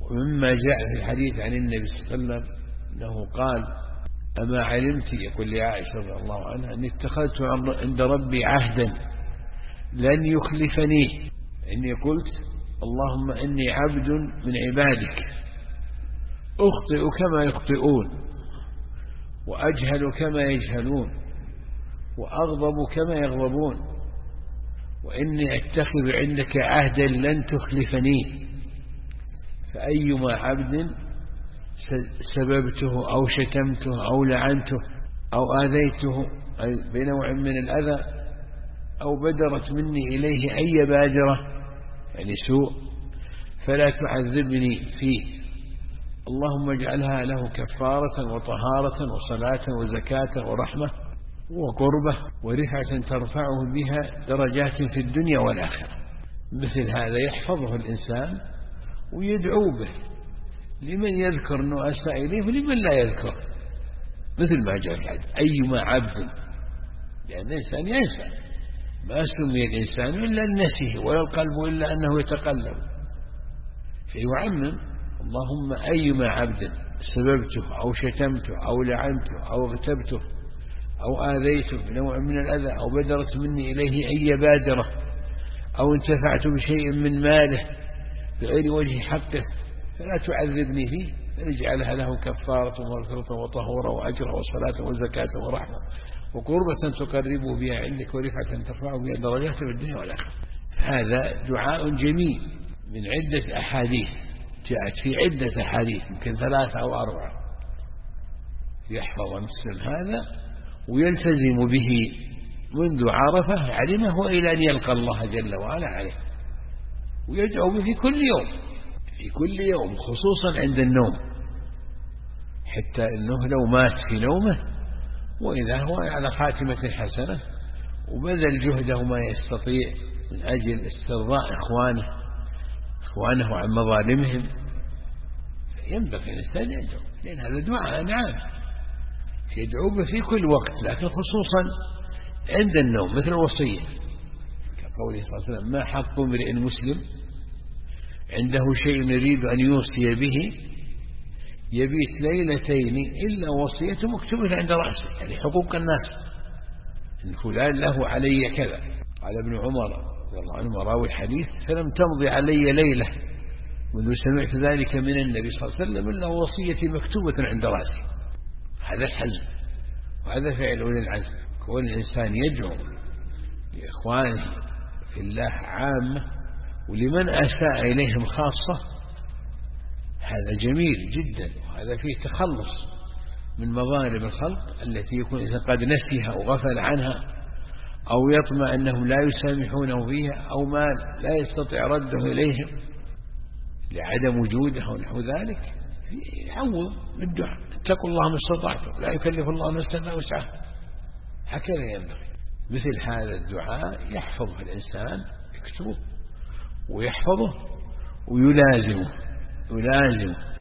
ومما جاء في الحديث عن النبي صلى الله عليه وسلم أنه قال: أما علمت، يقول لعائشة رضي الله عنها، أني اتخذت عند ربي عهدا لن يخلفني، إني قلت: اللهم إني عبد من عبادك أخطئ كما يخطئون، وأجهل كما يجهلون، وأغضب كما يغضبون، وإني أتخذ عندك عهدا لن تخلفني، فأيما عبد سببته أو شتمته أو لعنته أو آذيته أي بنوع من الأذى أو بدرت مني إليه أي بادرة يعني سوء فلا تعذبني فيه، اللهم اجعلها له كفارة وطهارة وصلاة وزكاة ورحمة وقربة ورفعة ترفعه بها درجات في الدنيا والآخرة. مثل هذا يحفظه الإنسان ويدعو به لمن يذكر أنه أساء إليه ولمن لا يذكر، مثل ما جاء الحديث: أيما عبد، لأن الإنسان ينسى، ما سمي الإنسان إلا لنفسه ولا القلب إلا أنه يتقلب، فيعمم: اللهم أيما عبد سببته أو شتمته أو لعنته أو اغتبته أو آذيته بنوع من الأذى أو بدرت مني إليه أي بادرة أو انتفعت بشيء من ماله بغير وجه حقه فلا تعذبني فيه، فنجعلها له كفارة ومغفرة وطهورة وأجر وصلاة وزكاة ورحمة وقربة تقربه بها عندك ورفعة ترفعه بها درجات في الدنيا والآخرة. هذا دعاء جميل من عدة أحاديث، جاءت في عدة أحاديث يمكن 3 أو 4، يحفظ مثل هذا ويلتزم به منذ عرفه علمه إلى أن يلقى الله جل وعلا عليه، ويدعو به في كل يوم خصوصا عند النوم، حتى أنه لو مات في نومه وإذا هو على خاتمة حسنة وبذل جهده ما يستطيع من أجل استرضاء إخوانه عن مظالمهم، ينبغي الإنسان يدعو، لأن هذا دعاء نعم يدعو به في كل وقت، لكن خصوصا عند النوم، مثل الوصية كقوله صلى الله عليه وسلم: ما حق امرئ مسلم عنده شيء يريد أن يوصي به يبيت ليلتين إلا وصيته مكتوبة عند رأسه، يعني حقوق الناس، إن فلان له علي كذا. قال ابن عمر رضي الله عنه راوي الحديث: فلم تمضي علي ليلة منذ سمعت ذلك من النبي صلى الله عليه وسلم إلا وصيتي مكتوبة عند رأسي. هذا الحزم وهذا فعل أولي العزم، كون الإنسان يدعو لإخوانه في الله عامة ولمن أساء إليهم خاصة، هذا جميل جدا، وهذا فيه تخلص من مظالم الخلق التي يكون إذا قد نسيها أو غفل عنها أو يطمع أنهم لا يسامحونه فيها أو ما لا يستطيع رده إليهم لعدم وجوده أو نحو ذلك، يعوض بالدعاء: اتقوا الله ما استطعتم لا يكلف الله نفسا الا وسعها. هكذا ينبغي. مثل هذا الدعاء يحفظه الإنسان، يكتبه ويحفظه ويلازمه